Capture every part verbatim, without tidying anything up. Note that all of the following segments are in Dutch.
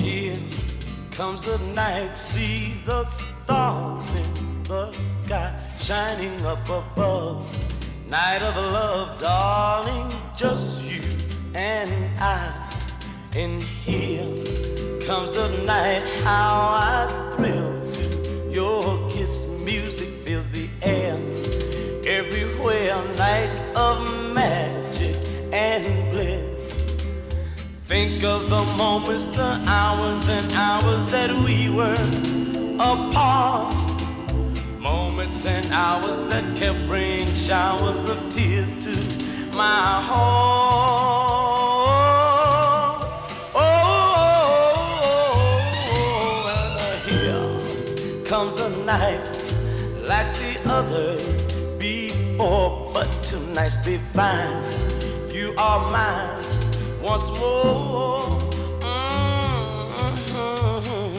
Here comes the night, see the stars in the sky shining up above. Night of love, darling, just you and I. And here comes the night, how I thrill to your kiss. Music fills the air everywhere, night of magic and bliss. Think of the moments, the hours and hours that we were apart. Moments and hours that kept bringing showers of tears to my heart. Oh, and here comes the night, like the others before, but tonight's divine. You are mine once more. Mm-hmm.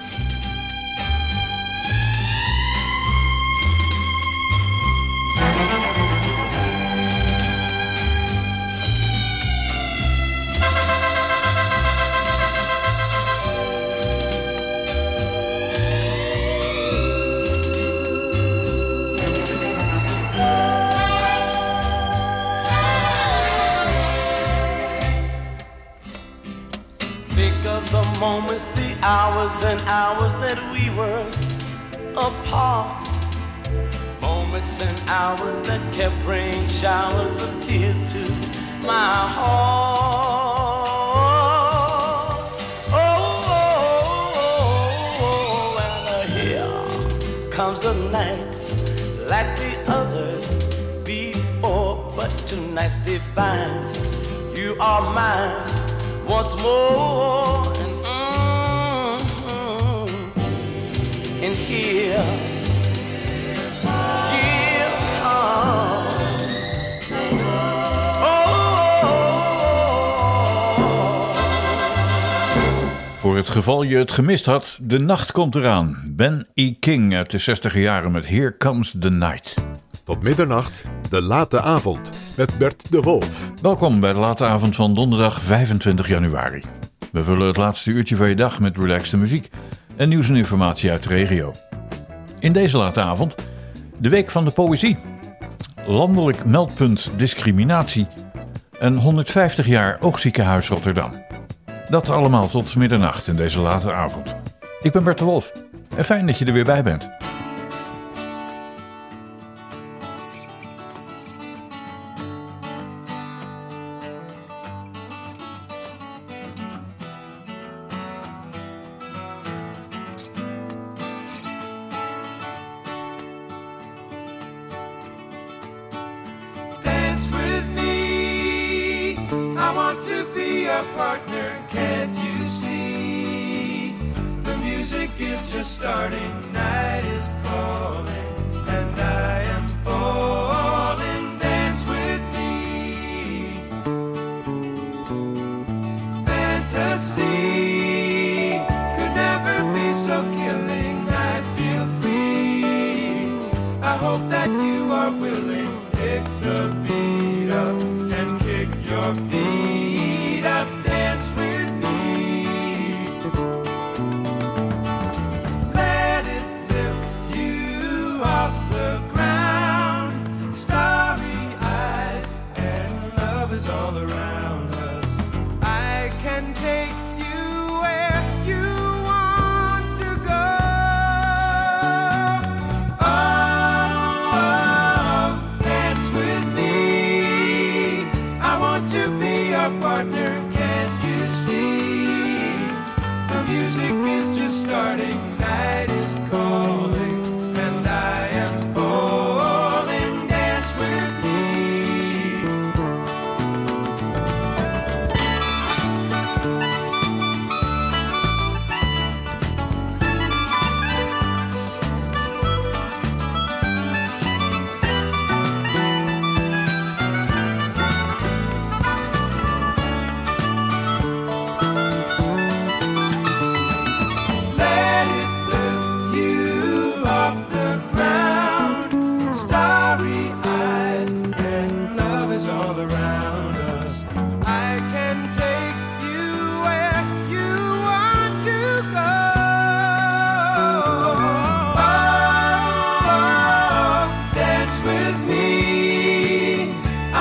The moments, the hours and hours that we were apart. Moments and hours that kept bringing showers of tears to my heart. Oh, oh, oh, oh, and here comes the night, like the others before, but tonight's divine. You are mine once more, and, mm-hmm. And here, here comes, oh, Voor het geval je het gemist had, de nacht komt eraan. Ben E. King uit de zestiger jaren met Here Comes the Night. Tot middernacht, de late avond met Bert de Wolf. Welkom bij de late avond van donderdag vijfentwintig januari. We vullen het laatste uurtje van je dag met relaxte muziek en nieuws en informatie uit de regio. In deze late avond de Week van de Poëzie, landelijk meldpunt discriminatie en honderdvijftig jaar Oogziekenhuis Rotterdam. Dat allemaal tot middernacht in deze late avond. Ik ben Bert de Wolf en fijn dat je er weer bij bent.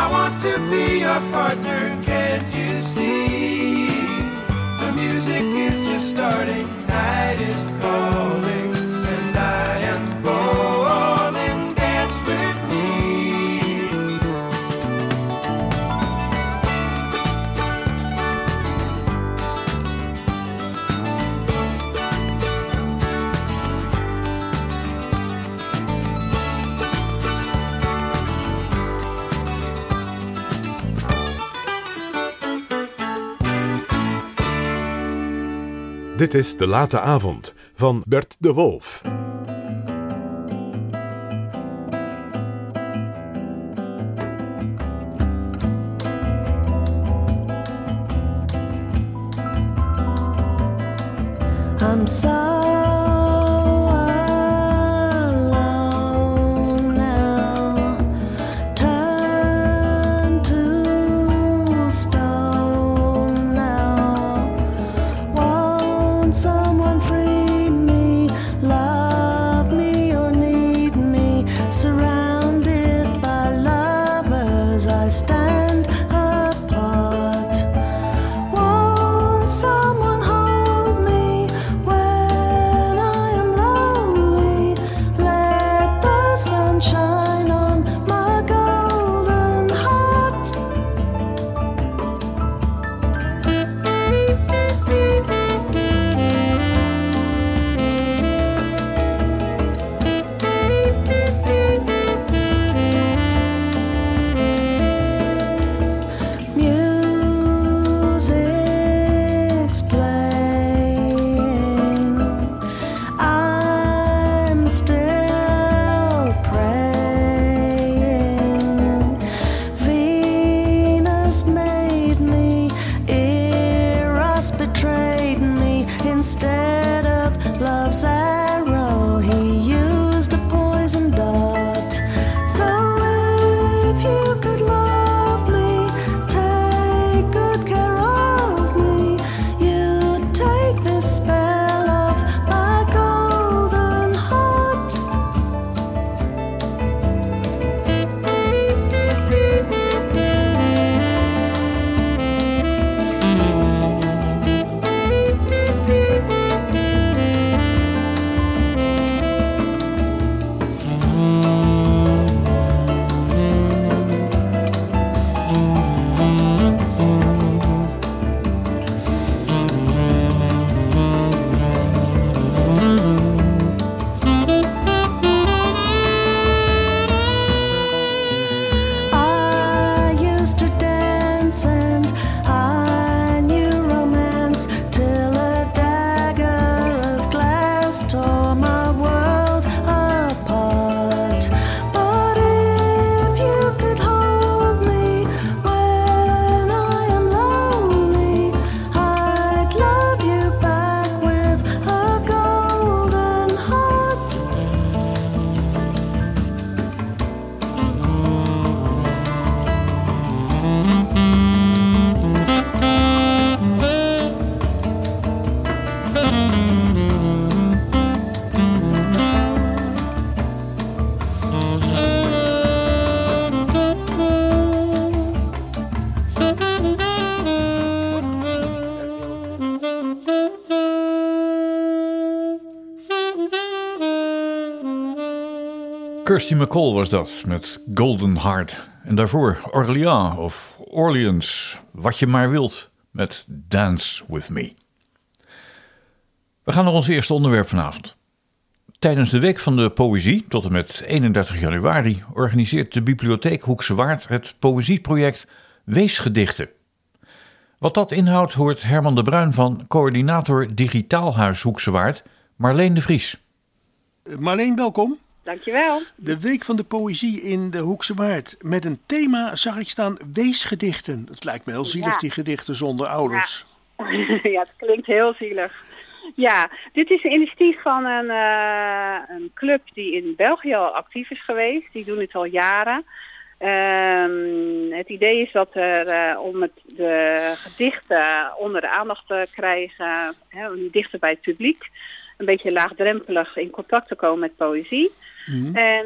I want to be your partner, can't you see? The music is just starting, night is calling, and I am falling, dance with me. Dit is De Late Avond van Bert de Wolf. I'm so alone now, turned to stone now. Won't someone free me, love me or need me? Surrounded by lovers, I stand apart. Won't someone hold me when I am lonely? Let the sun shine on my golden heart. Music's playing, I'm still praying. Venus made me, Eros betrayed me. Instead of love's arrow, he used a poison dart. So if you could love me, take good care of me, you'd take this spell of my golden heart. I used to dance and I knew romance till a dagger of glass tore my world apart. But if you could hold me when I am lonely, I'd love you back with a golden heart. Kirsty MacColl was dat, met Golden Heart. En daarvoor Orléans of Orleans, wat je maar wilt, met Dance With Me. We gaan naar ons eerste onderwerp vanavond. Tijdens de Week van de Poëzie, tot en met eenendertig januari, organiseert de Bibliotheek Hoekse Waard het poëzieproject Weesgedichten. Wat dat inhoudt hoort Herman de Bruin van coördinator Digitaalhuis Hoekse Waard, Marleen de Vries. Marleen, welkom. Dankjewel. De Week van de Poëzie in de Hoekse Waard. Met een thema zag ik staan, weesgedichten. Het lijkt me heel zielig, Ja. die gedichten zonder ouders. Ja, het klinkt heel zielig. Ja, dit is een initiatief van een, uh, een club die in België al actief is geweest. Die doen het al jaren. Um, het idee is dat er, uh, om het, de gedichten onder de aandacht te krijgen, hè, om die dichter bij het publiek, een beetje laagdrempelig in contact te komen met poëzie. Mhm. En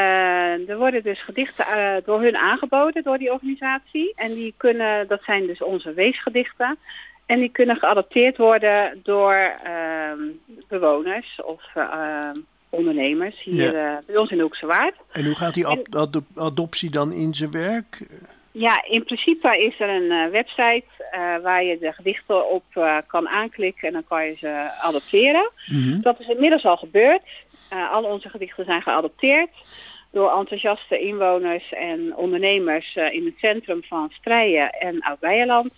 uh, er worden dus gedichten uh, door hun aangeboden, door die organisatie. En die kunnen, dat zijn dus onze weesgedichten. En die kunnen geadopteerd worden door uh, bewoners of uh, ondernemers hier ja. uh, bij ons in de Hoekse Waard. En hoe gaat die ad- ad- adoptie dan in zijn werk? Ja, in principe is er een uh, website uh, waar je de gedichten op uh, kan aanklikken en dan kan je ze adopteren. Mm-hmm. Dat is inmiddels al gebeurd. Uh, al onze gedichten zijn geadopteerd door enthousiaste inwoners en ondernemers uh, in het centrum van Strijen en Oud-Beijerland.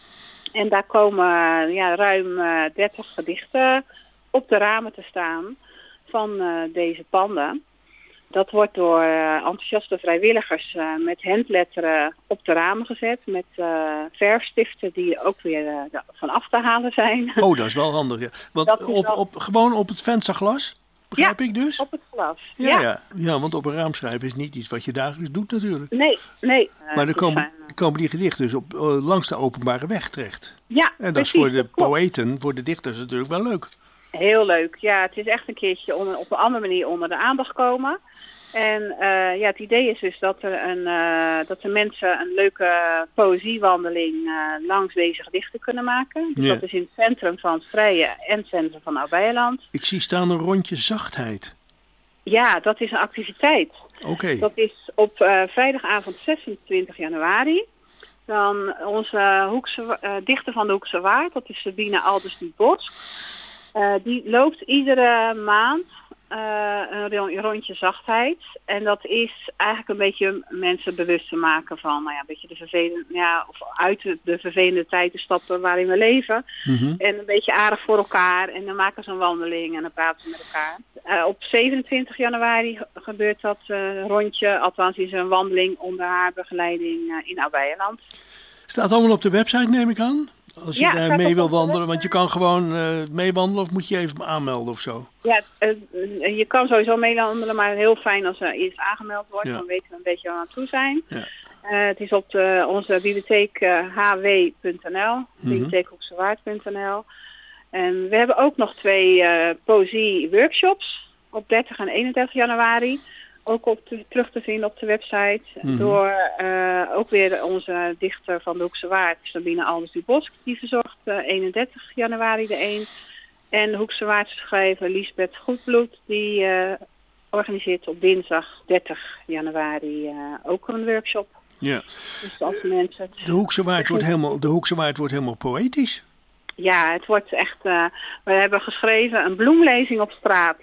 En daar komen uh, ja, ruim uh, dertig gedichten op de ramen te staan van uh, deze panden. Dat wordt door uh, enthousiaste vrijwilligers uh, met handletteren op de ramen gezet. Met uh, verfstiften die ook weer uh, van af te halen zijn. Oh, dat is wel handig. Ja. Want op, wel... op, gewoon op het vensterglas, begrijp ja, ik dus? op het glas. Ja, ja. Ja. ja, want op een raam schrijven is niet iets wat je dagelijks doet natuurlijk. Nee, nee. Uh, maar dan komen, komen die gedichten dus op, uh, langs de openbare weg terecht. Ja, en dat precies, is voor de dat klopt. poëten, voor de dichters natuurlijk wel leuk. Heel leuk. Ja, het is echt een keertje onder, op een andere manier onder de aandacht komen. En uh, ja, het idee is dus dat er een, uh, dat de mensen een leuke poëziewandeling uh, langs deze gedichten kunnen maken. Dus ja. dat is in het centrum van Strijen en het centrum van Oud-Beijerland. Ik zie staan een rondje zachtheid. Ja, dat is een activiteit. Oké. Okay. Dat is op uh, vrijdagavond zesentwintig januari. Dan onze Hoekse, uh, dichter van de Hoekse Waard, dat is Sabine Alders die Bosk. Uh, die loopt iedere maand uh, een rondje zachtheid. En dat is eigenlijk een beetje mensen bewust te maken van, nou ja, een beetje de vervelende, ja, of uit de vervelende tijd te stappen waarin we leven. Mm-hmm. En een beetje aardig voor elkaar. En dan maken ze een wandeling en dan praten ze met elkaar. Uh, op zevenentwintig januari gebeurt dat uh, rondje. Althans is er een wandeling onder haar begeleiding uh, in Oud-Beijerland. Staat allemaal op de website, neem ik aan? Als je ja, daar mee wil wandelen, want je kan gewoon uh, meewandelen of moet je even aanmelden of zo? Ja, uh, je kan sowieso meewandelen, maar heel fijn als er eerst aangemeld wordt. Ja. Dan weten we een beetje waar we aan toe zijn. Ja. Uh, het is op de, onze bibliotheek uh, h w punt n l, mm-hmm. bibliotheek hoekse waard punt n l. En we hebben ook nog twee uh, poëzie-workshops op dertig en eenendertig januari. Ook op te, terug te vinden op de website. Mm-hmm. Door uh, ook weer onze dichter van de Hoekse Waard, Sabine Alders du Bosk. Die verzorgt uh, eenendertig januari de een. En de Hoekse Waardse schrijver Liesbeth Goedbloed. Die uh, organiseert op dinsdag dertig januari uh, ook een workshop. Ja. Dus als mensen het de, Hoekse Waard wordt helemaal, de Hoekse Waard wordt helemaal poëtisch. Ja, het wordt echt... Uh, we hebben geschreven een bloemlezing op straat.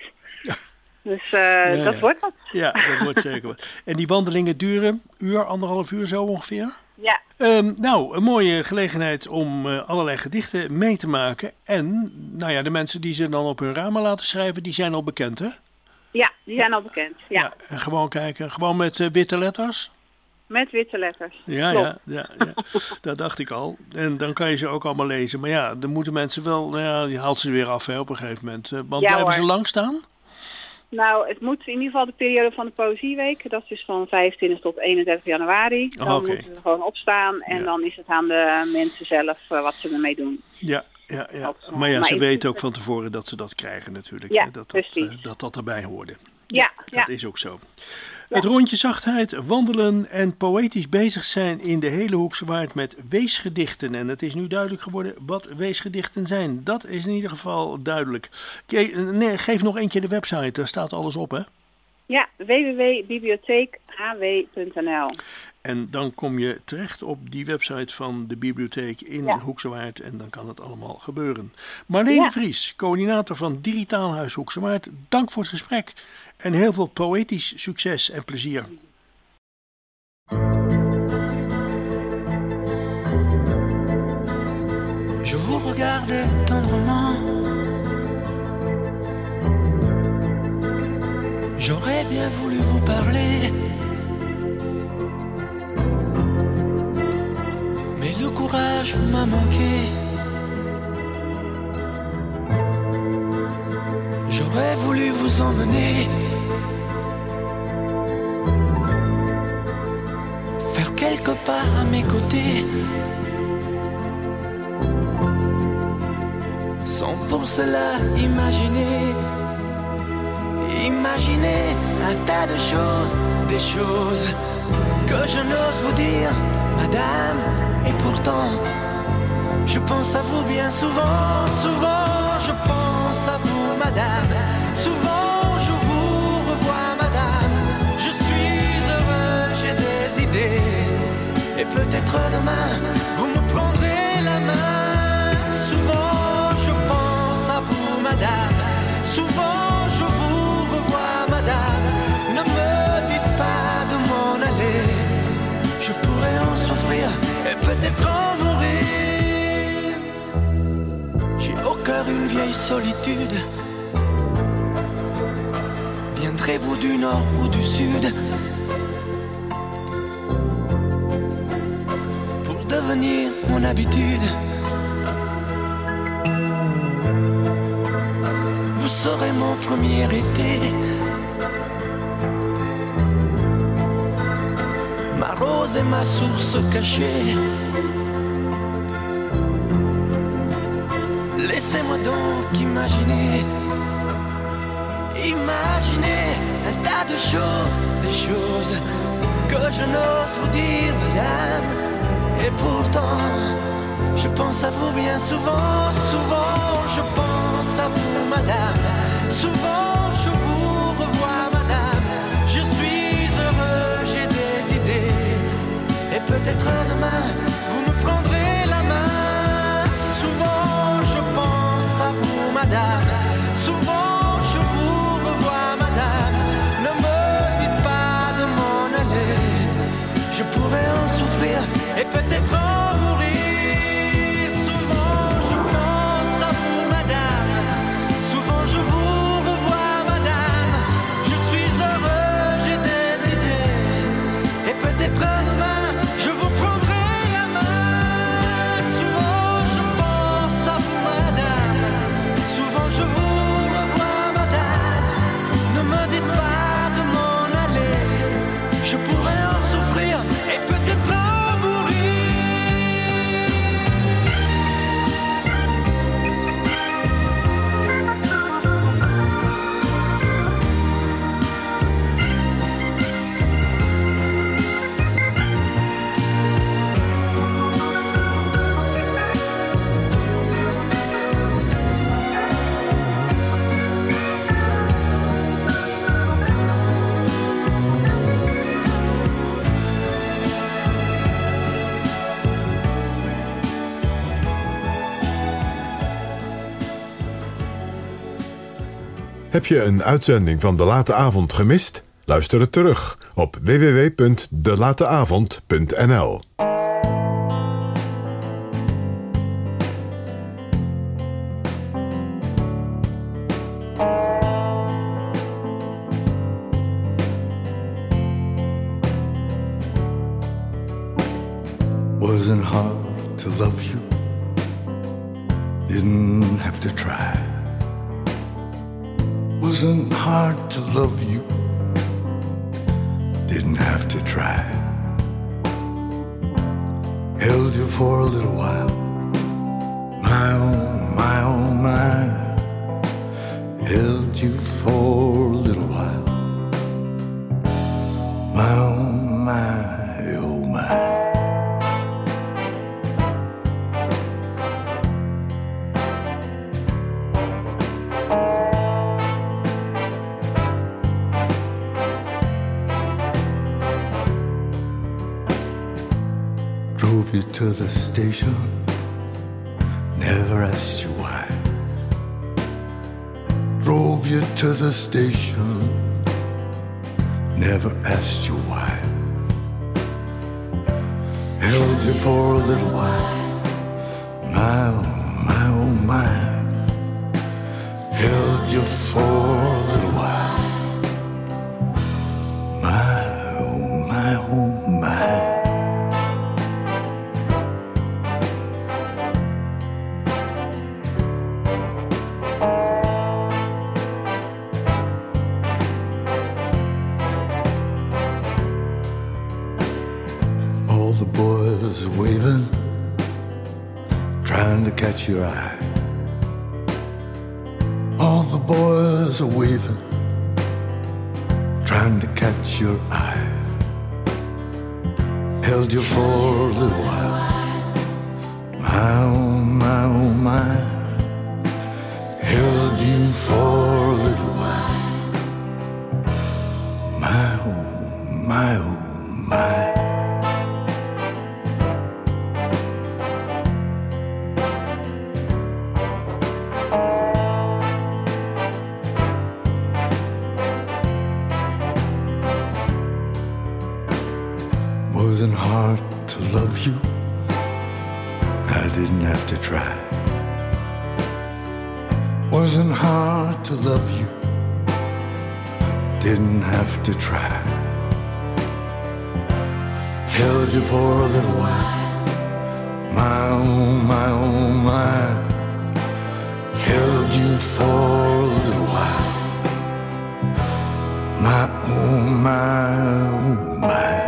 Dus uh, ja, dat ja. wordt het. Ja, dat wordt zeker wat. En die wandelingen duren uur, anderhalf uur zo ongeveer? Ja. Um, nou, een mooie gelegenheid om uh, allerlei gedichten mee te maken. En, nou ja, de mensen die ze dan op hun ramen laten schrijven, die zijn al bekend, hè? Ja, die zijn al bekend, ja. ja en gewoon kijken, gewoon met uh, witte letters? Met witte letters. Ja, ja, ja, ja, dat dacht ik al. En dan kan je ze ook allemaal lezen. Maar ja, dan moeten mensen wel, nou ja, die haalt ze weer af hè, op een gegeven moment. Uh, want ja, blijven hoor. ze lang staan? Nou, het moet in ieder geval de periode van de Poëzieweek. Dat is dus van vijfentwintig tot eenendertig januari. Dan oh, okay. moeten ze gewoon opstaan. En ja. dan is het aan de mensen zelf uh, wat ze ermee doen. Ja, ja, ja. Dat, maar ja, maar ze weten ook van tevoren dat ze dat krijgen natuurlijk. Ja, hè? Dat, dat, uh, dat dat erbij hoorde. Ja, ja. ja. Dat is ook zo. Ja. Het rondje zachtheid, wandelen en poëtisch bezig zijn in de hele Hoekse Waard met weesgedichten. En het is nu duidelijk geworden wat weesgedichten zijn. Dat is in ieder geval duidelijk. Nee, geef nog eentje de website, daar staat alles op hè? Ja, w w w punt bibliotheek h w punt n l. En dan kom je terecht op die website van de bibliotheek in ja. Hoekse Waard en dan kan het allemaal gebeuren. Marleen ja. de Vries, coördinator van Digitaal Huis Hoekse Waard, dank voor het gesprek. En heel veel poëtisch succes en plezier. Je vous regarde tendrement. J'aurais bien voulu vous parler. Mais le courage m'a manqué. J'aurais voulu vous emmener. Quelque part à mes côtés, sans pour cela imaginer. Imaginez un tas de choses, des choses que je n'ose vous dire, madame. Et pourtant, je pense à vous bien souvent, souvent je pense à vous, madame. Souvent je vous revois, madame. Je suis heureux, j'ai des idées. Et peut-être demain, vous me prendrez la main. Souvent je pense à vous, madame. Souvent je vous revois, madame. Ne me dites pas de m'en aller. Je pourrais en souffrir et peut-être en mourir. J'ai au cœur une vieille solitude. Viendrez-vous du nord ou du sud pour devenir mon habitude? Vous serez mon premier été, ma rose et ma source cachée. Laissez-moi donc imaginer, imaginer un tas de choses, des choses que je n'ose vous dire, madame. Et pourtant, je pense à vous bien souvent, souvent je pense à vous, madame. Souvent je vous revois, madame. Je suis heureux, j'ai des idées. Et peut-être demain, vous me prendrez la main. Souvent je pense à vous, madame. Souvent je vous revois, madame. Ne me dites pas de m'en aller. Je pourrais en souffrir et peut-être en mourir. Souvent je pense à vous, madame. Souvent je vous revois, madame. Je suis heureux, j'ai des idées. Et peut-être demain, je vous prendrai la main. Souvent je pense à vous, madame. Souvent je vous revois, madame. Ne me dites pas de m'en aller. Je pourrais en souffrir et peut-être en mourir. Heb je een uitzending van De Late Avond gemist? Luister het terug op w w w punt de late avond punt n l. Wasn't hard to love you, didn't have to try. Wasn't hard to love you, didn't have to try. Held you for a little while, my oh, my oh, my. Held you for a little while, my oh, my, oh, my. Drove you to the station, never asked you why. Drove you to the station, never asked you why. Held you for a little while, my oh, my oh, my. Held you for a little while, my oh, my oh, my. The boys waving, trying to catch your eye. boys are waving, trying to catch your eye. Held you for a little while. My oh my oh my. Held you for a little while. My oh my oh my. Wasn't hard to love you. I didn't have to try. Wasn't hard to love you. Didn't have to try. Held you for a little while. My oh my oh my. Held you for a little while. My oh my oh my.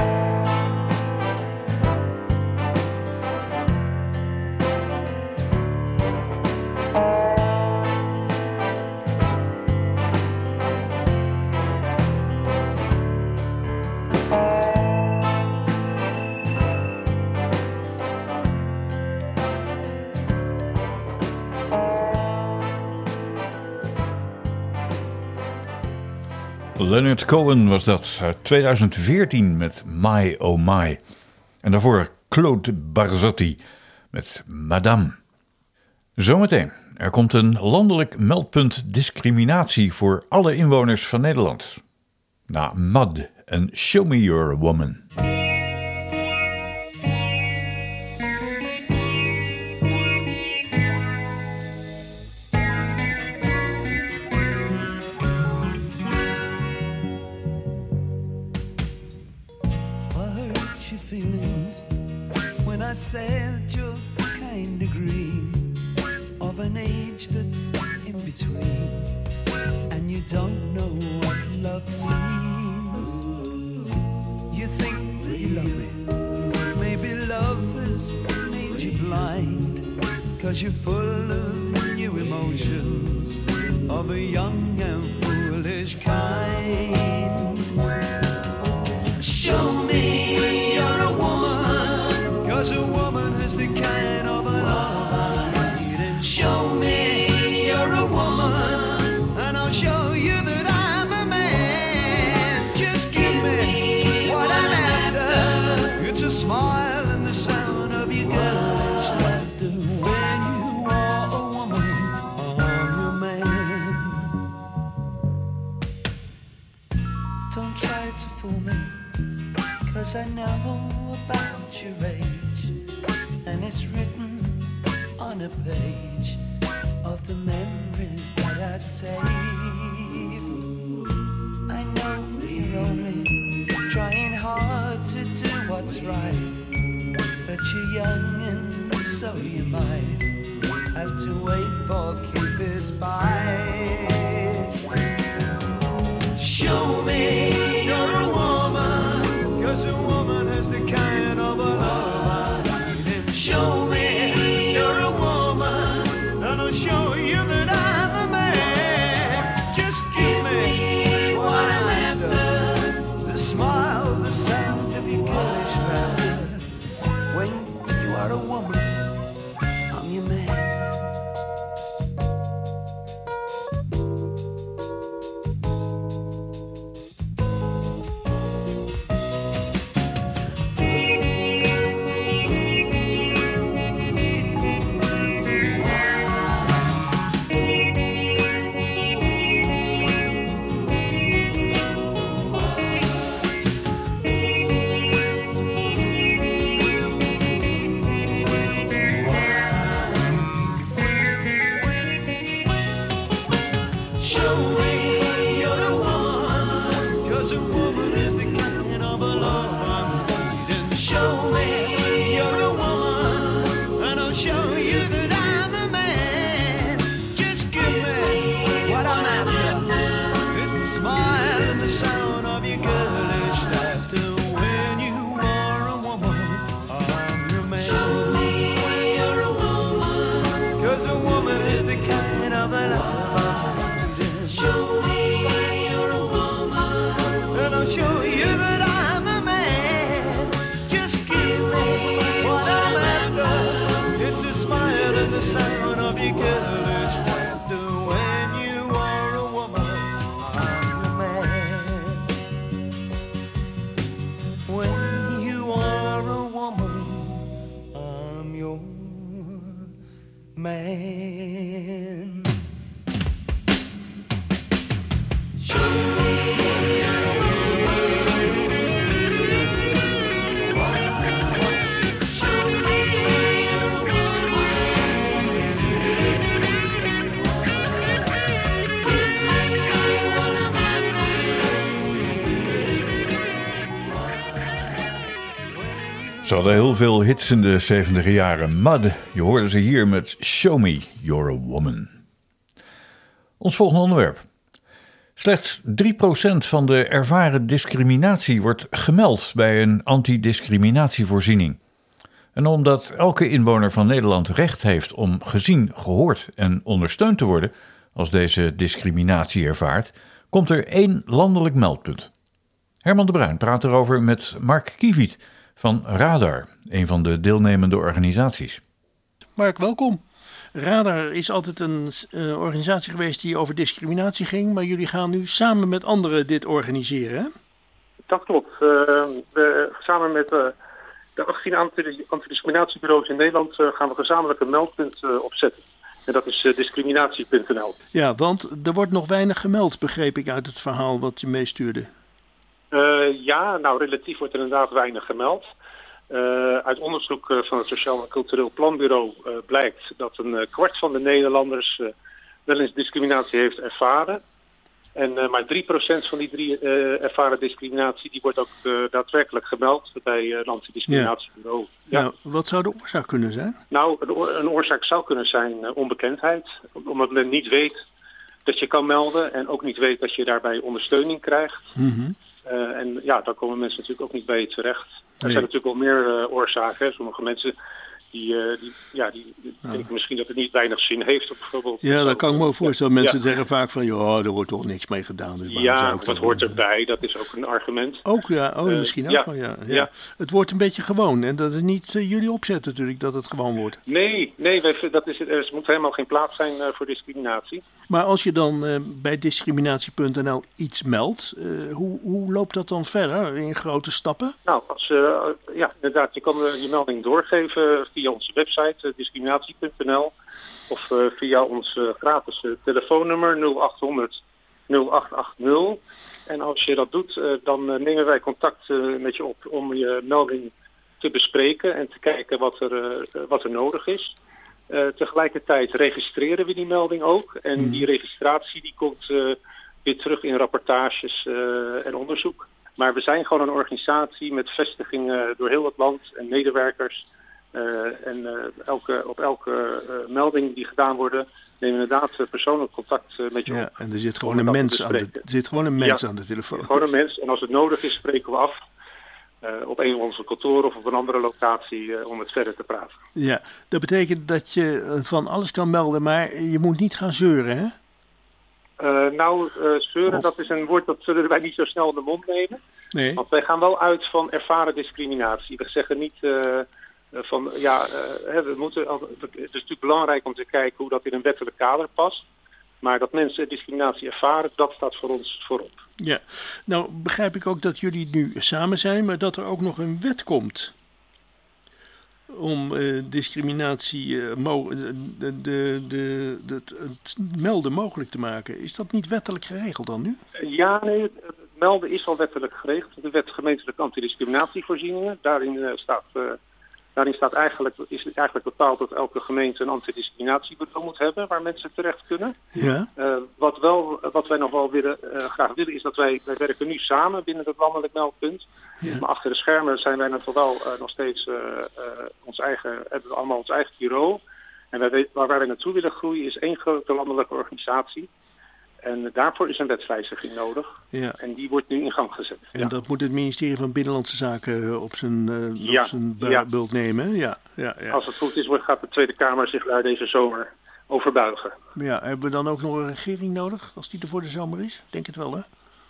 Leonard Cohen was dat, uit tweeduizend veertien met My Oh My. En daarvoor Claude Barzotti met Madame. Zometeen, er komt een landelijk meldpunt discriminatie voor alle inwoners van Nederland. Na Mud en Show Me Your Woman. I said you're kind of green, of an age that's in between, and you don't know what love means. You think you love me, maybe love has made you blind, 'cause you're full of new emotions of a young and foolish kind. Show me you're a woman, 'cause a woman has the kind of an eye. And show me you're a woman, and I'll show you that I'm a man. Just give me what I'm after. It's a smile and the sound of your girlish laughter. When you are a woman, I'm your man. Don't try to fool me, 'cause I know about your age, and it's written on a page of the memories that I save. I know you're only trying hard to do what's right, but you're young and so you might have to wait for Cupid's bite. Show me you're a woman, 'cause a woman has the kind of a eye. And show me you're a woman, and I'll show you that I'm a man. Just give me what I'm after, the smile, the sound of your girlish laughter. When you are a woman, I'm your man. just give me what I'm after. It's a smile and the sound of your girlish laughter. When you are a woman, I'm your man. When you are a woman, I'm your man. Ze hadden heel veel hits in de zeventiger jaren. Mud, je hoorde ze hier met Show Me You're a Woman. Ons volgende onderwerp. Slechts drie procent van de ervaren discriminatie wordt gemeld bij een antidiscriminatievoorziening. En omdat elke inwoner van Nederland recht heeft om gezien, gehoord en ondersteund te worden als deze discriminatie ervaart, komt er één landelijk meldpunt. Herman de Bruin praat erover met Mark Kiewiet van Radar, een van de deelnemende organisaties. Mark, welkom. Radar is altijd een uh, organisatie geweest die over discriminatie ging, maar jullie gaan nu samen met anderen dit organiseren, hè? Dat klopt. Uh, we, samen met uh, de achttien anti- antidiscriminatiebureaus in Nederland uh, gaan we gezamenlijk een meldpunt uh, opzetten. En dat is uh, discriminatie punt n l. Ja, want er wordt nog weinig gemeld, begreep ik uit het verhaal wat je meestuurde. Uh, ja, nou relatief wordt er inderdaad weinig gemeld. Uh, uit onderzoek uh, van het Sociaal en Cultureel Planbureau uh, blijkt dat een uh, kwart van de Nederlanders uh, wel eens discriminatie heeft ervaren. En uh, maar drie procent van die drie uh, ervaren discriminatie die wordt ook uh, daadwerkelijk gemeld bij uh, een antidiscriminatiebureau. Ja. Ja. Nou, wat zou de oorzaak kunnen zijn? Nou, een, oor- een oorzaak zou kunnen zijn uh, onbekendheid. Omdat men niet weet dat je kan melden en ook niet weet dat je daarbij ondersteuning krijgt. Mm-hmm. Uh, en ja, dan komen mensen natuurlijk ook niet bij je terecht. Er Nee. zijn natuurlijk wel meer uh, oorzaken. Hè. Sommige mensen die, uh, die, ja, die, die Ja. denken misschien dat het niet weinig zin heeft. Of bijvoorbeeld, Ja, dat kan ik me ook voorstellen. Mensen Ja. zeggen vaak van, ja, er wordt toch niks mee gedaan. Dus waarom zou Ja, ik dat dat hoort doen? erbij. Dat is ook een argument. Ook, ja. Oh, Uh, misschien ook ja. wel, ja. ja. Ja. Het wordt een beetje gewoon. En dat is niet uh, jullie opzet natuurlijk, dat het gewoon wordt. Nee, nee wij, dat is, er moet helemaal geen plaats zijn uh, voor discriminatie. Maar als je dan uh, bij discriminatie punt n l iets meldt, uh, hoe, hoe loopt dat dan verder in grote stappen? Nou, als, uh, ja, inderdaad, je kan uh, je melding doorgeven via onze website uh, discriminatie punt n l of uh, via ons uh, gratis uh, telefoonnummer nul achthonderd nul acht acht nul. En als je dat doet, uh, dan uh, nemen wij contact uh, met je op om je melding te bespreken en te kijken wat er, uh, wat er nodig is. Uh, tegelijkertijd registreren we die melding ook. En Hmm. die registratie die komt uh, weer terug in rapportages uh, en onderzoek. Maar we zijn gewoon een organisatie met vestigingen door heel het land en medewerkers. Uh, en uh, elke, op elke uh, melding die gedaan wordt, nemen we inderdaad uh, persoonlijk contact uh, met je Ja, op. en er zit gewoon om een dat te mens aan de, er bespreken. zit gewoon een mens Ja. aan de telefoon. Gewoon een mens. En als het nodig is, spreken we af. Uh, op een van onze kantoren of op een andere locatie uh, om het verder te praten. Ja, dat betekent dat je uh, van alles kan melden, maar je moet niet gaan zeuren, hè? Uh, nou, uh, zeuren, Of- dat is een woord dat zullen wij niet zo snel in de mond nemen. Nee. Want wij gaan wel uit van ervaren discriminatie. We zeggen niet uh, uh, van, ja, uh, hè, we moeten, al- het is natuurlijk belangrijk om te kijken hoe dat in een wettelijk kader past. Maar dat mensen discriminatie ervaren, dat staat voor ons voorop. Ja, nou begrijp ik ook dat jullie nu samen zijn, maar dat er ook nog een wet komt om uh, discriminatie, uh, mo- de, de, de, de, de- het melden mogelijk te maken. Is dat niet wettelijk geregeld dan nu? Ja, nee, het, het melden is al wettelijk geregeld. De wet gemeentelijke antidiscriminatievoorzieningen. Daarin, uh, staat, uh, daarin staat eigenlijk, is het eigenlijk bepaald dat elke gemeente een antidiscriminatiebureau moet hebben waar mensen terecht kunnen. Ja. Uh, wat, wel, wat wij nog wel willen, uh, graag willen is dat wij, wij werken nu samen binnen het landelijk meldpunt. Ja. Maar achter de schermen zijn wij nog wel uh, nog steeds uh, uh, ons eigen, hebben we allemaal ons eigen bureau. En wij weet, waar wij naartoe willen groeien is één grote landelijke organisatie. En daarvoor is een wetswijziging nodig. Ja. En die wordt nu in gang gezet. En Ja. dat moet het ministerie van Binnenlandse Zaken uh, op zijn, uh, Ja, op zijn bu- ja. bult nemen. hè? Ja, ja, ja. Als het goed is, wordt- gaat de Tweede Kamer zich daar deze zomer over buigen. Ja, hebben we dan ook nog een regering nodig als die er voor de zomer is? Denk het wel, hè?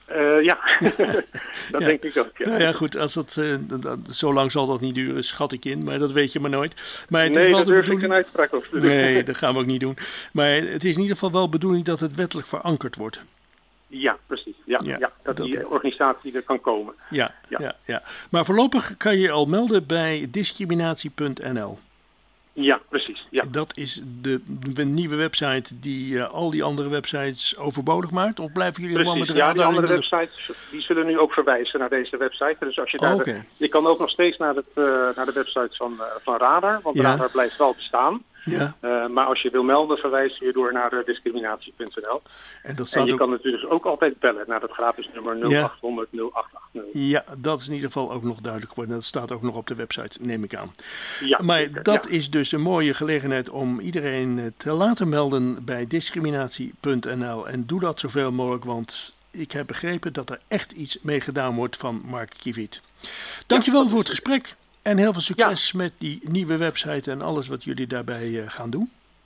Uh, ja, dat ja. denk ik ook. Ja. Nou ja, goed, als dat, uh, dat, zo lang zal dat niet duren, schat ik in, maar dat weet je maar nooit. Maar het nee, is wel daar de durf bedoeling... ik een uitspraak over te doen. Nee, dat gaan we ook niet doen. Maar het is in ieder geval wel de bedoeling dat het wettelijk verankerd wordt. Ja, precies. Ja, Ja, ja, dat, dat- die organisatie er kan komen. Ja, ja. Ja. Ja, Maar voorlopig kan je je al melden bij discriminatie punt n l. Ja, precies. Ja. Dat is de, de nieuwe website die uh, al die andere websites overbodig maakt? Of blijven jullie gewoon met de Precies, ja, die radar in andere de lucht? websites die zullen nu ook verwijzen naar deze website. Dus als je Oh, daar, oké. je kan ook nog steeds naar, het, uh, naar de website van, uh, van Radar, want Ja. Radar blijft wel bestaan. Ja, Uh, maar als je wil melden, verwijs je door naar uh, discriminatie punt n l. en dat En staat je ook... kan natuurlijk ook altijd bellen naar het gratis nummer nul Ja. acht honderd nul acht acht nul. Ja, dat is in ieder geval ook nog duidelijk geworden. Dat staat ook nog op de website, neem ik aan. Ja, Maar zeker, dat ja. is dus een mooie gelegenheid om iedereen uh, te laten melden bij discriminatie punt n l. En doe dat zoveel mogelijk, want ik heb begrepen dat er echt iets mee gedaan wordt van Mark Kiewiet. Dankjewel voor het gesprek en heel veel succes met die nieuwe website en alles wat jullie daarbij uh, gaan doen.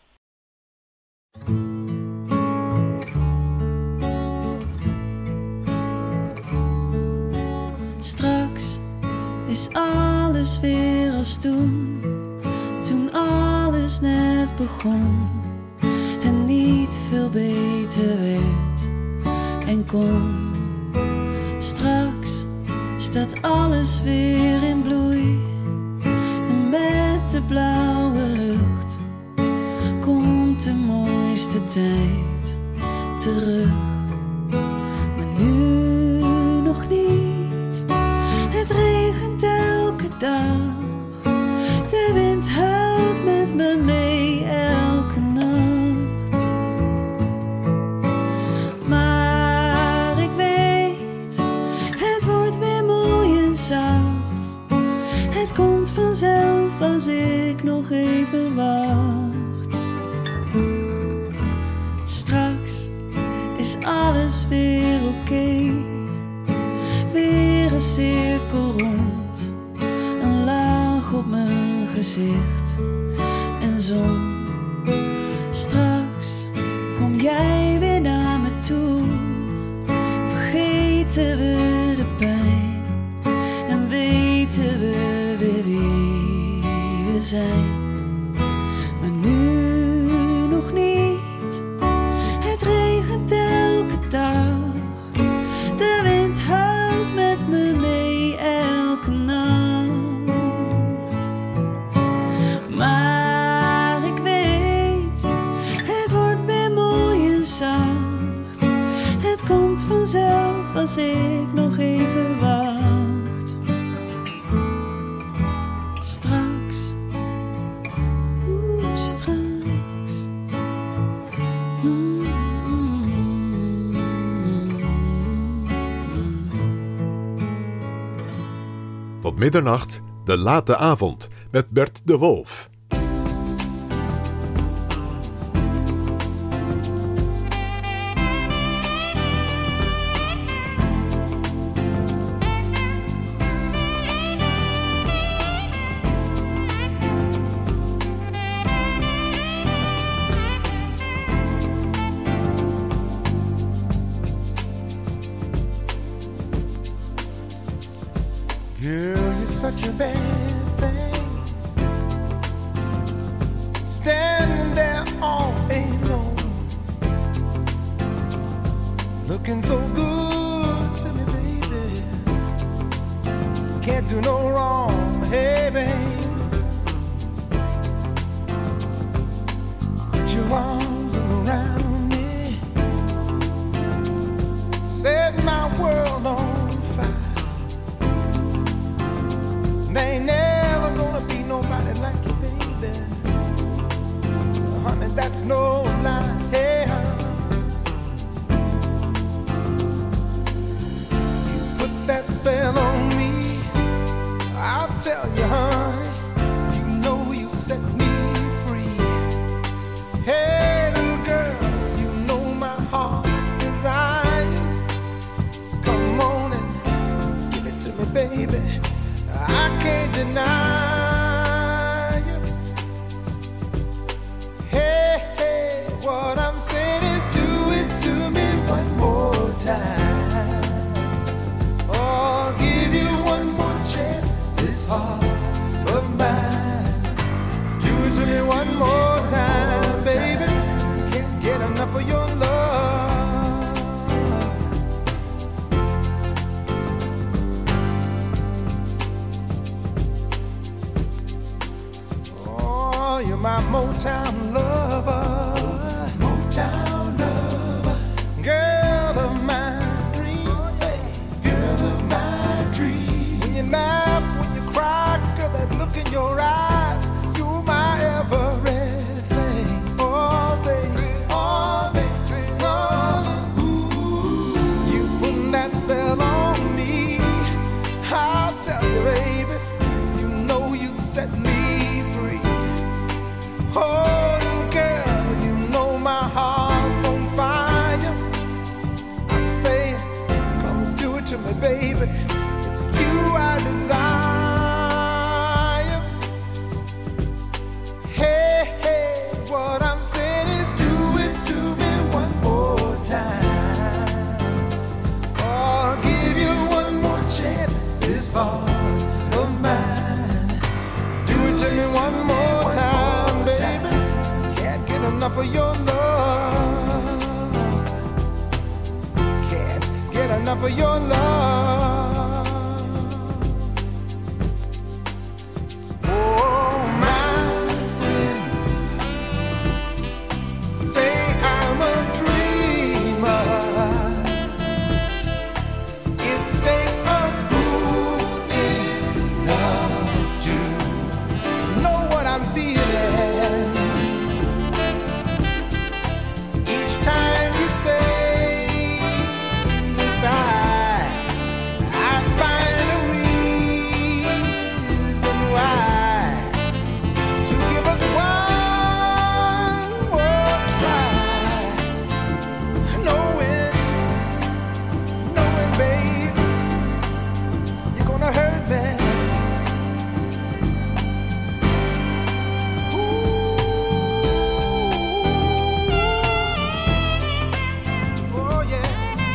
Straks is alles weer als toen, toen alles net begon en niet veel beter werd en kon. Straks staat alles weer in bloei en met de blauwe lucht komt de mooiste tijd terug. Maar nu nog niet. Het regent elke dag. De wind huilt met me mee elke nacht. Maar ik weet, het wordt weer mooi en zacht. Het komt vanzelf als ik nog even wacht. Straks is alles weer oké. Weer een cirkel rond, een laag op mijn gezicht en zon. Straks kom jij weer naar me toe, vergeten we de pijn en weten we weer wie we zijn. Maar nu nog niet, het regent elke dag. De wind huilt met me mee elke nacht. Maar ik weet, het wordt weer mooi en zacht. Het komt vanzelf als ik nog even wacht. Straks, oeh, straks. Mm. Tot middernacht, de late avond, met Bert de Wolf. Girl, you're such a bad thing. Standing there all alone, looking so good to me, baby. Can't do no wrong, hey, babe. Put your arms around me, set my world on fire. There ain't never gonna be nobody like you, baby. Honey, that's no lie. Hey, you put that spell on me, I'll tell you, honey. You know you set me free. Hey, little girl, you know my heart's desires. Come on and give it to me, baby. I can't deny you. Hey, hey, what I'm saying is do it to me one more time. my Motown lover, Motown lover, girl of my dreams, hey, girl of my dreams. When you laugh, when you cry, girl, that look in your eyes, you're my everything. Oh, baby, oh, baby, oh, ooh, you put that spell on me. I'll tell you, baby, you know you set me free. Oh, little girl, you know my heart's on fire. I'm saying, come do it to me, baby. It's you I desire. Hey, hey, what I'm saying is do it to me one more time. Oh, I'll give you one more chance. This heart of mine. Do it to me one more time, baby. Can't get enough of your love. Can't get enough of your love. Oh, my friends say I'm a dreamer. It takes a fool in love to know what I'm feeling. Each time you say goodbye, I find a reason why to give us one more try. Knowing, knowing, babe, you're gonna hurt me. Oh yeah.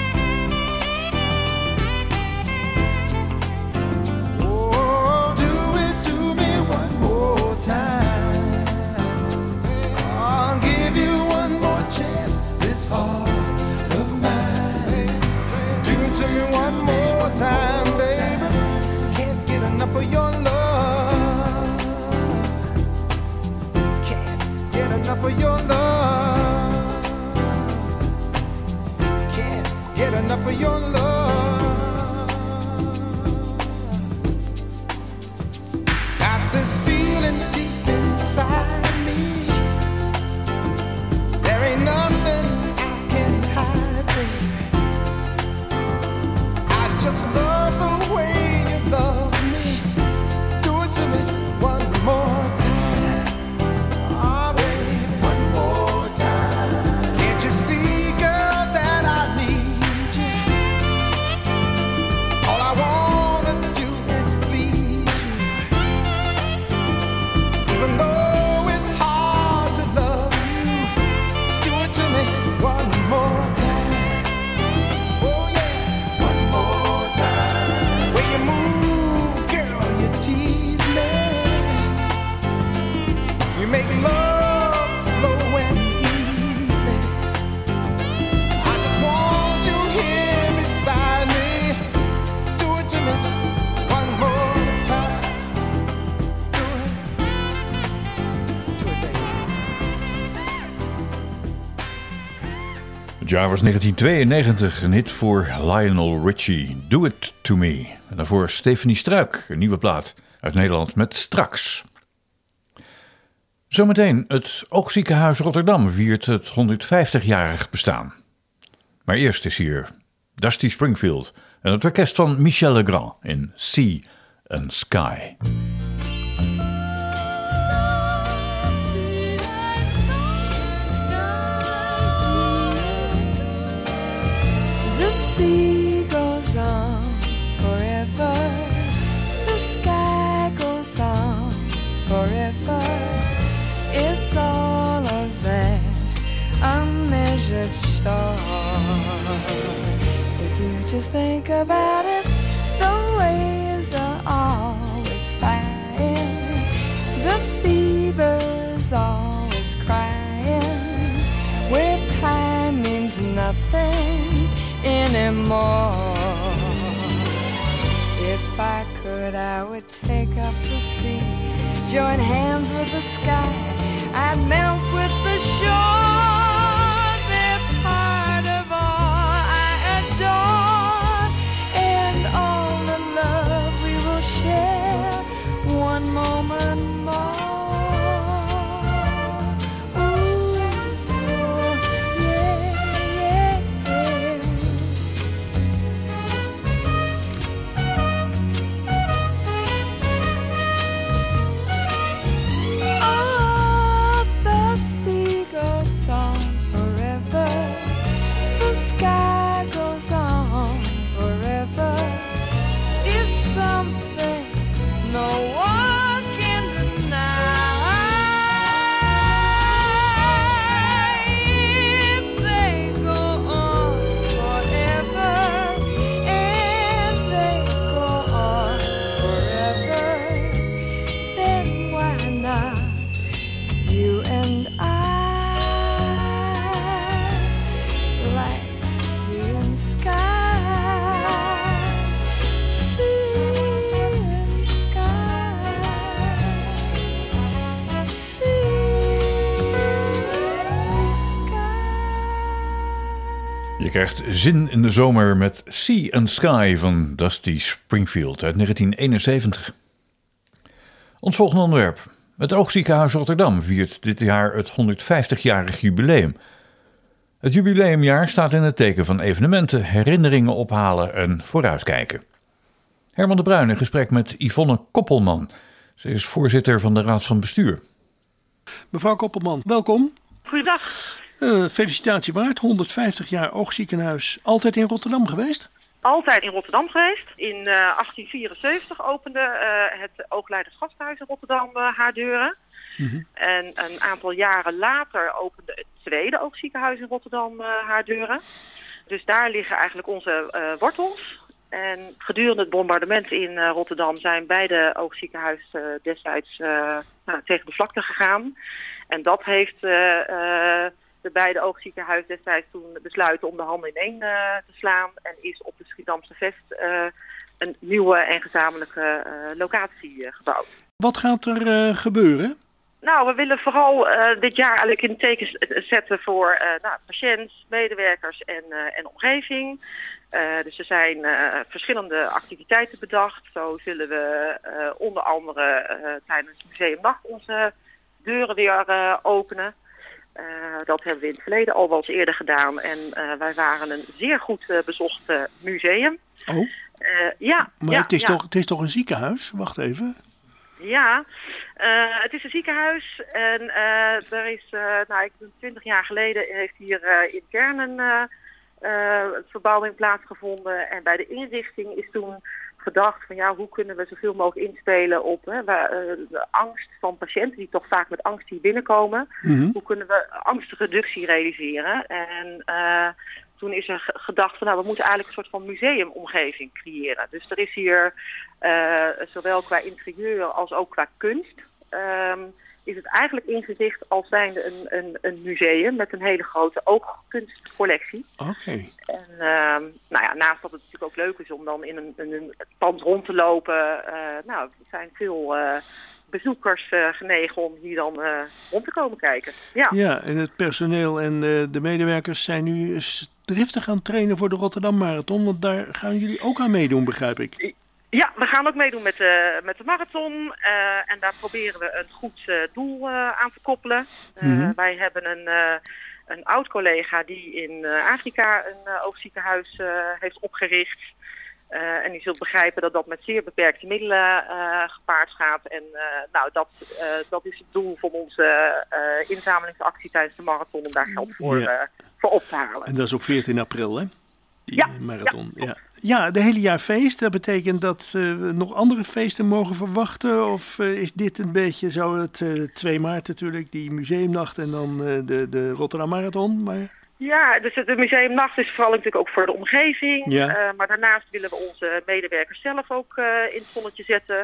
Oh, do it to me one more time. I'll give you one more chance. This heart of mine. Do it to me one more time, baby. Can't get enough of your love. Can't get enough of your love. Can't get enough of your love. Got this feeling deep inside me. There ain't nothing I can hide, baby. I just love the way you love me. Do it to me one more time. Oh, baby, one more time. Can't you see, girl, that I need you? All I wanna do is please you. Even though it's hard to love you, do it to me one more time. Oh yeah, one more time. When you move, girl, you tease me. You make love slow and easy. I just want you here beside me. Do it to me one more time. Do it. Do it, baby. Het jaar was negentien tweeënnegentig, een hit voor Lionel Richie, Do It To Me. En daarvoor Stephanie Struik, een nieuwe plaat uit Nederland met Straks. Zometeen, het Oogziekenhuis Rotterdam viert het honderdvijftigjarig bestaan. Maar eerst is hier Dusty Springfield en het orkest van Michel Legrand in Sea and Sky. The sea goes on forever. The sky goes on forever. It's all a vast, unmeasured shore. If you just think about it, the waves are always sighing. The seabirds always crying. Where time means nothing anymore. If I could, I would take up the sea, join hands with the sky, I'd melt with the shore. They're part of all I adore, and all the love we will share one moment more. Je krijgt zin in de zomer met Sea and Sky van Dusty Springfield uit negentien eenenzeventig. Ons volgende onderwerp. Het Oogziekenhuis Rotterdam viert dit jaar het honderdvijftigjarig jubileum. Het jubileumjaar staat in het teken van evenementen, herinneringen ophalen en vooruitkijken. Herman de Bruin in gesprek met Yvonne Koppelman. Ze is voorzitter van de Raad van Bestuur. Mevrouw Koppelman, welkom. Goeiedag. Uh, felicitatie waard, honderdvijftig jaar Oogziekenhuis. Altijd in Rotterdam geweest? Altijd in Rotterdam geweest. In uh, achttien vierenzeventig opende uh, het Oogleiders Gasthuis in Rotterdam uh, haar deuren. Mm-hmm. En een aantal jaren later opende het tweede Oogziekenhuis in Rotterdam uh, haar deuren. Dus daar liggen eigenlijk onze uh, wortels. En gedurende het bombardement in uh, Rotterdam zijn beide oogziekenhuizen uh, destijds uh, nou, tegen de vlakte gegaan. En dat heeft uh, uh, de beide oogziekenhuizen destijds toen besluiten om de handen ineen uh, te slaan. En is op de Schiedamse Vest uh, een nieuwe en gezamenlijke uh, locatie uh, gebouwd. Wat gaat er uh, gebeuren? Nou, we willen vooral uh, dit jaar eigenlijk in het teken zetten voor uh, nou, patiënts, medewerkers en, uh, en omgeving. Uh, dus er zijn uh, verschillende activiteiten bedacht. Zo zullen we uh, onder andere uh, tijdens Museumnacht onze deuren weer uh, openen. Uh, dat hebben we in het verleden al wel eens eerder gedaan. En uh, wij waren een zeer goed uh, bezocht uh, museum. Oh, uh, ja. maar ja, het, is ja. toch, het is toch een ziekenhuis? Wacht even. Ja, uh, het is een ziekenhuis en uh, er is, uh, nou, ik ben twintig jaar geleden heeft hier uh, in Kernen uh, uh, verbouwing plaatsgevonden. En bij de inrichting is toen gedacht van ja, hoe kunnen we zoveel mogelijk inspelen op hè, waar, uh, de angst van patiënten die toch vaak met angst hier binnenkomen. Mm-hmm. Hoe kunnen we angstreductie realiseren? En uh, toen is er gedacht van nou, we moeten eigenlijk een soort van museumomgeving creëren. Dus er is hier uh, zowel qua interieur als ook qua kunst um, is het eigenlijk ingericht als zijnde een, een, een museum met een hele grote oogkunstcollectie. Oké. Okay. En uh, nou ja, naast dat het natuurlijk ook leuk is om dan in een, een, een pand rond te lopen, uh, nou, er zijn veel uh, bezoekers uh, genegen om hier dan uh, rond te komen kijken. Ja, ja, en het personeel en uh, de medewerkers zijn nu driftig aan het trainen voor de Rotterdam Marathon, want daar gaan jullie ook aan meedoen, begrijp ik. Ja, we gaan ook meedoen met de, met de marathon uh, en daar proberen we een goed uh, doel uh, aan te koppelen. Uh, mm-hmm. Wij hebben een, uh, een oud-collega die in uh, Afrika een uh, oogziekenhuis uh, heeft opgericht. Uh, en die zult begrijpen dat dat met zeer beperkte middelen uh, gepaard gaat. En uh, nou, dat, uh, dat is het doel van onze uh, inzamelingsactie tijdens de marathon om daar geld voor, ja. uh, voor op te halen. En dat is op veertien april, hè? Die ja, marathon. Ja, ja. ja, de hele jaar feest. Dat betekent dat uh, we nog andere feesten mogen verwachten? Of uh, is dit een beetje zo het uh, twee maart natuurlijk, die museumnacht en dan uh, de, de Rotterdam Marathon? Maar... Ja, dus de museumnacht is vooral natuurlijk ook voor de omgeving. Ja. Uh, maar daarnaast willen we onze medewerkers zelf ook uh, in het zonnetje zetten.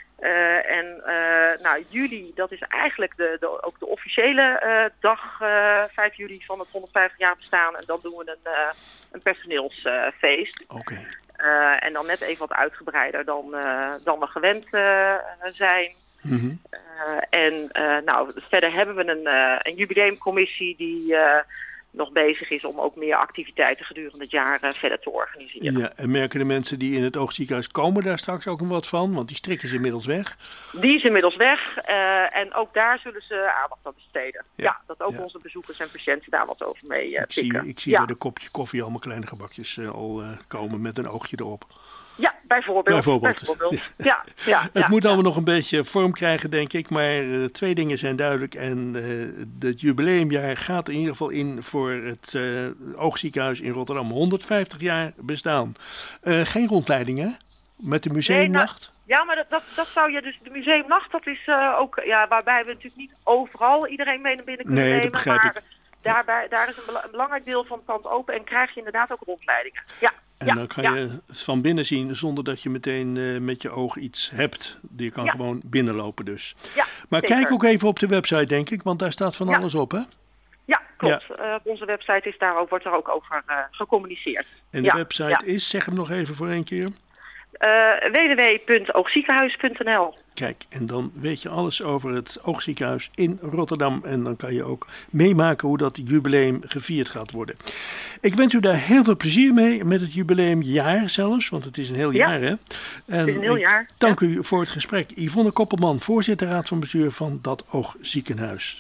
Uh, en uh, nou, juli, dat is eigenlijk de, de, ook de officiële uh, dag, uh, vijf juli van het honderdvijftig jaar bestaan. En dan doen we een, uh, een personeelsfeest. Oké. Okay. Uh, en dan net even wat uitgebreider dan, uh, dan we gewend uh, zijn. Mm-hmm. Uh, en uh, nou, verder hebben we een, uh, een jubileumcommissie die uh, nog bezig is om ook meer activiteiten gedurende het jaar uh, verder te organiseren. Ja, en merken de mensen die in het oogziekenhuis komen daar straks ook een wat van? Want die strik is inmiddels weg. Die is inmiddels weg uh, en ook daar zullen ze aandacht aan besteden. Ja, ja dat ook ja. onze bezoekers en patiënten daar wat over mee uh, ik pikken. Zie, ik zie ja. bij de kopje koffie allemaal kleine gebakjes uh, al uh, komen met een oogje erop. Ja, bijvoorbeeld. bijvoorbeeld. bijvoorbeeld. Ja. Ja, ja, het ja, moet ja. allemaal nog een beetje vorm krijgen, denk ik. Maar uh, twee dingen zijn duidelijk. En uh, het jubileumjaar gaat in ieder geval in voor het uh, Oogziekenhuis in Rotterdam. honderdvijftig jaar bestaan. Uh, geen rondleidingen met de museumnacht? Nee, nou, ja, maar dat, dat, dat zou je dus... De museumnacht, dat is uh, ook... Ja, waarbij we natuurlijk niet overal iedereen mee naar binnen kunnen nee, nemen. Dat begrijp maar ik. Daarbij, daar is een, bela- een belangrijk deel van het pand open en krijg je inderdaad ook rondleidingen. Ja. En ja, dan kan ja. je het van binnen zien zonder dat je meteen uh, met je oog iets hebt. Je kan ja. gewoon binnenlopen dus. Ja, maar zeker. kijk ook even op de website, denk ik, want daar staat van ja. alles op, hè? Ja, klopt. Ja. Uh, op onze website is daar ook, wordt er ook over uh, gecommuniceerd. En de ja. website ja. is, zeg hem nog even voor één keer. Uh, w w w punt oogziekenhuis punt n l. Kijk, en dan weet je alles over het Oogziekenhuis in Rotterdam. En dan kan je ook meemaken hoe dat jubileum gevierd gaat worden. Ik wens u daar heel veel plezier mee met het jubileumjaar zelfs. Want het is een heel ja. jaar, hè? En het is een heel jaar. Dank ja. u voor het gesprek. Yvonne Koppelman, voorzitter raad van bestuur van dat Oogziekenhuis.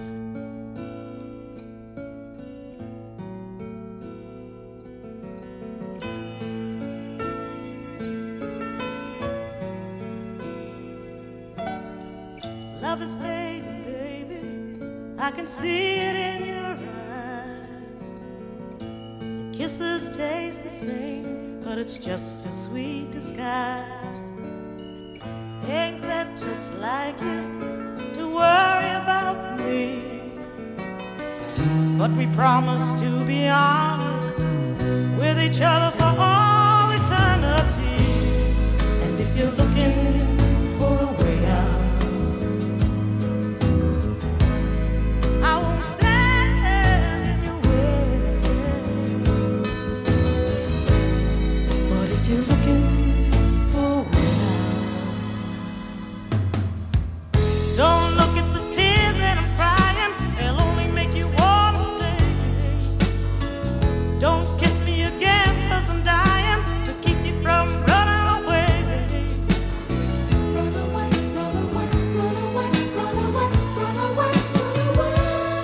Love is fading, baby. I can see it in your eyes. Your kisses taste the same, but it's just a sweet disguise. Ain't that just like you to worry about me? But we promise to be honest with each other for all eternity. And if you're looking for a way out, I won't stand in your way. But if you're looking for a way out, don't look at the tears that I'm crying. They'll only make you wanna stay. Don't kiss me again, 'cause I'm dying to keep you from running away. Run away, run away, run away, run away, run away, run away.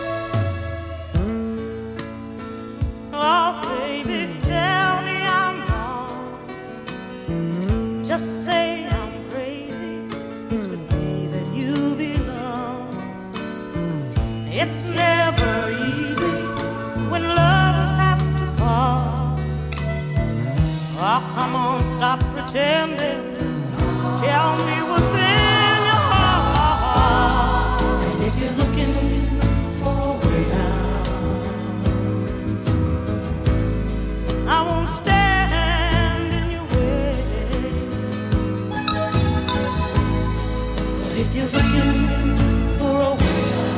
Oh, baby, tell me I'm wrong. Just say I'm crazy. It's with me that you belong. It's never easy when lovers have to part. Oh, come on, stop pretending. Tell me what's in your heart. And if you're looking for a way out, I won't stand in your way. But if you're looking for a way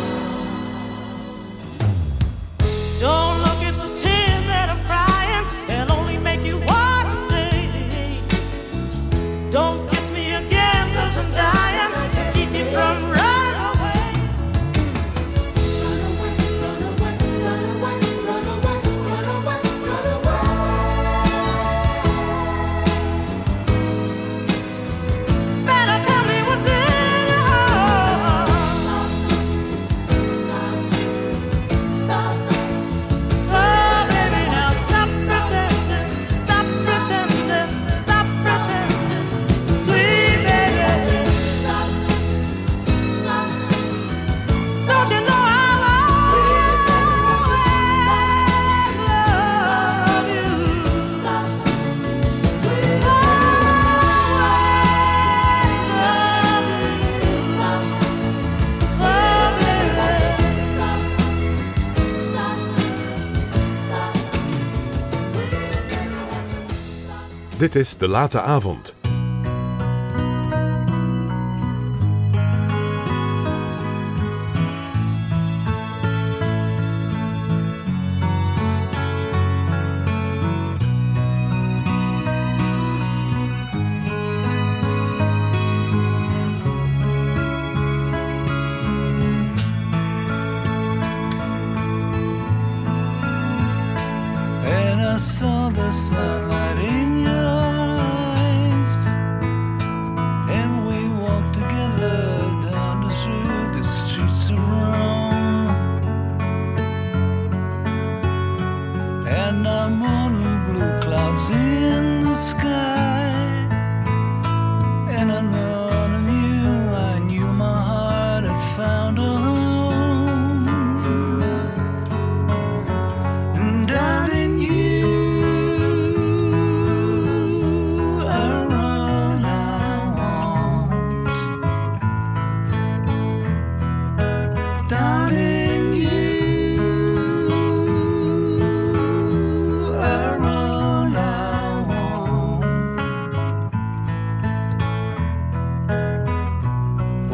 out, don't look at the tears that I'm crying. They'll only make you want to stay. Don't kiss me again, 'cause I'm dying to keep you from running away. Run away, run away, run away, run away, run away, run away. Better tell me what's in your heart. Stop, stop, so baby now stop pretending, stop pretending, stop pretending, sweet baby. Stop, stop, don't you know I'll always love you? Stop, sweet always love you. Stop, so baby. Stop, stop, stop, sweet. Dit is De Late Avond.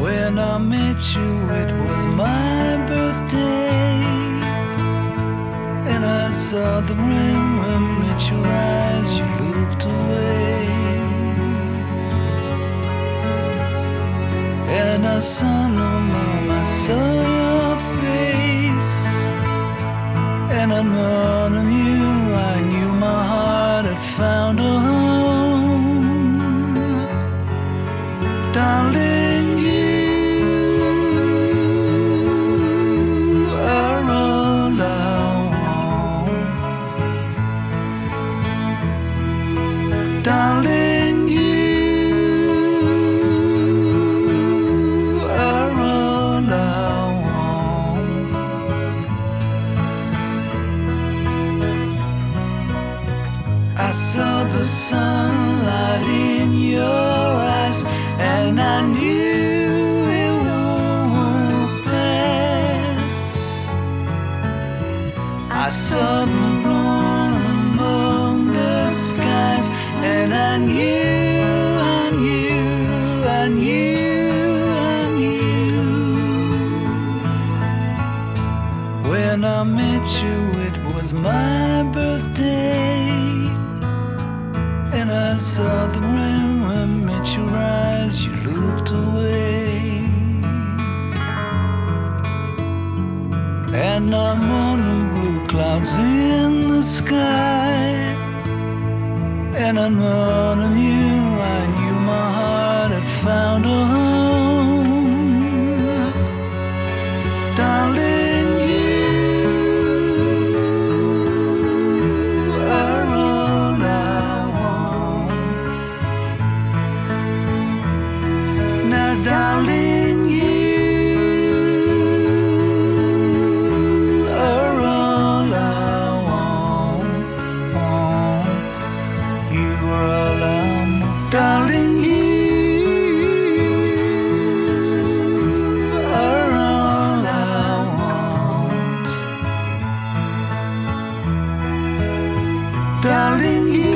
When I met you, it was my birthday, and I saw the rain when met your eyes, you looked away. And I saw no mom, I saw your face, and I know you, I knew my heart had found a home, darling. You are all I want, darling. You are all I want. I saw the sunlight in your eyes, and I knew it won't pass. I saw them blown among the skies, and I knew, I knew, I knew, I knew. When I met you, it was my birthday, and I saw the rain when met your eyes, you looked away. And I'm on the blue clouds in the sky, and I'm on you, I knew my heart had found a home, darling. Darling, you are all I want, want. You are all I want, darling. You are all I want, darling. You.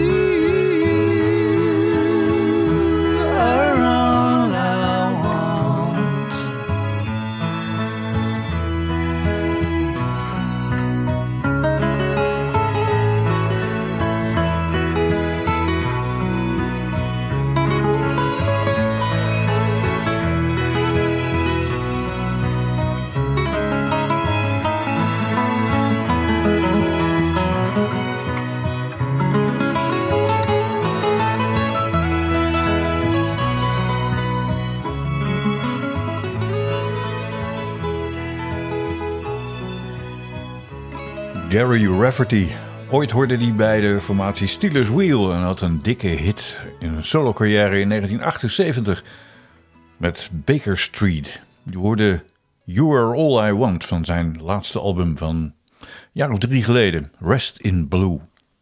Gary Rafferty. Ooit hoorde hij bij de formatie Steelers Wheel en had een dikke hit in een solo-carrière in negentien achtenzeventig met Baker Street. Je hoorde You Are All I Want van zijn laatste album van een jaar of drie geleden, Rest in Blue.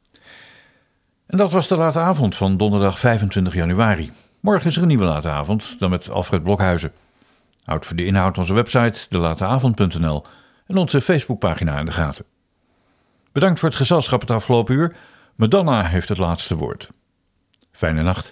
En dat was de late avond van donderdag vijfentwintig januari. Morgen is er een nieuwe late avond, dan met Alfred Blokhuizen. Houd voor de inhoud onze website de late avond punt n l en onze Facebookpagina in de gaten. Bedankt voor het gezelschap het afgelopen uur. Madonna heeft het laatste woord. Fijne nacht.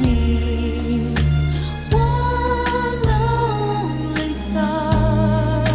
One lonely star.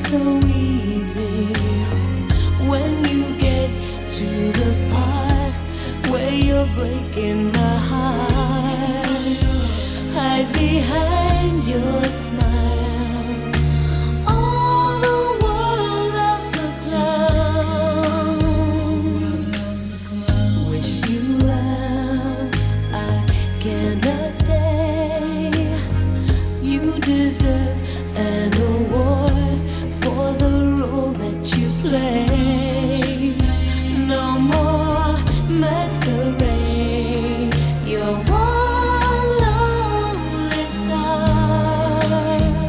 so easy when you get to the part where you're breaking my heart. Hide behind your smile. All the world loves a clown. Wish you well, I cannot stay. You deserve an award for the role that you play. No more masquerade. You're one lonely star.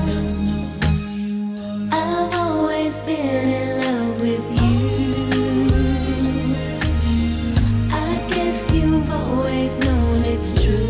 I've always been in love with you. I guess you've always known it's true.